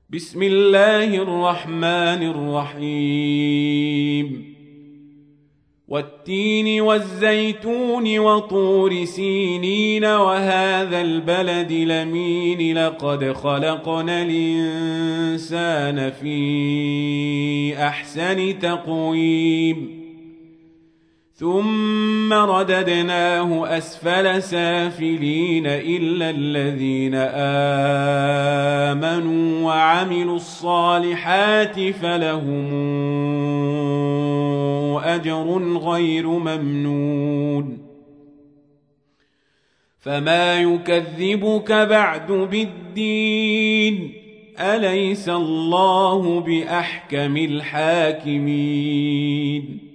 بسم الله الرحمن الرحيم والتين والزيتون وطور سينين وهذا البلد الأمين لقد خلقنا الإنسان في أحسن تقويم ثم رددناه أسفل سافلين إلا الذين آمنوا وعملوا الصالحات فلهم أجر غير ممنون فما يكذبك بعد بالدين أليس الله بأحكم الحاكمين